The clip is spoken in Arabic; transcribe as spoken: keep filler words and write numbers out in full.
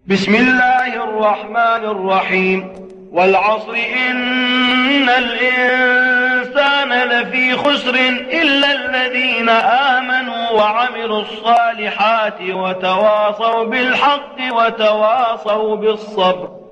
بسم الله الرحمن الرحيم. والعصر إن الإنسان لفي خسر إلا الذين آمنوا وعملوا الصالحات وتواصوا بالحق وتواصوا بالصبر.